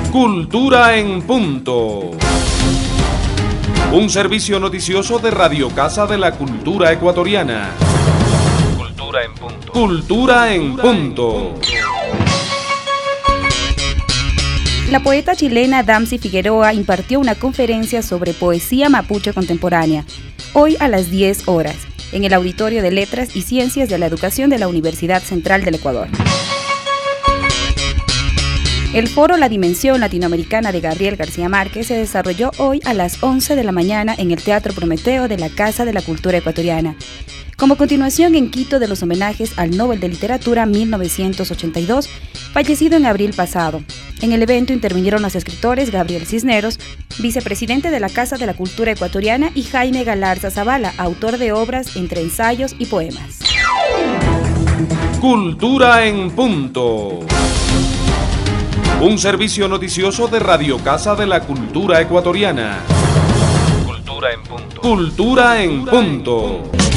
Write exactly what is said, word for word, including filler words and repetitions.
Cultura en punto. Un servicio noticioso de Radio Casa de la Cultura Ecuatoriana. Cultura en punto. Cultura en punto. La poeta chilena Damsi Figueroa impartió una conferencia sobre poesía mapuche contemporánea, hoy a las diez horas, en el Auditorio de Letras y Ciencias de la Educación de la Universidad Central del Ecuador. El foro La Dimensión Latinoamericana de Gabriel García Márquez se desarrolló hoy a las once de la mañana en el Teatro Prometeo de la Casa de la Cultura Ecuatoriana, como continuación en Quito de los homenajes al Nobel de Literatura mil novecientos ochenta y dos, fallecido en abril pasado. En el evento intervinieron los escritores Gabriel Cisneros, vicepresidente de la Casa de la Cultura Ecuatoriana, y Jaime Galarza Zavala, autor de obras entre ensayos y poemas. Cultura en punto. Un servicio noticioso de Radio Casa de la Cultura Ecuatoriana. Cultura en punto. Cultura en punto.